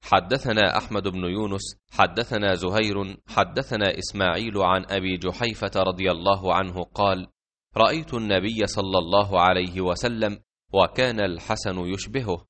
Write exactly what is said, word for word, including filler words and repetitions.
حدثنا أحمد بن يونس حدثنا زهير حدثنا إسماعيل عن أبي جحيفة رضي الله عنه قال: رأيت النبي صلى الله عليه وسلم وكان الحسن يشبهه،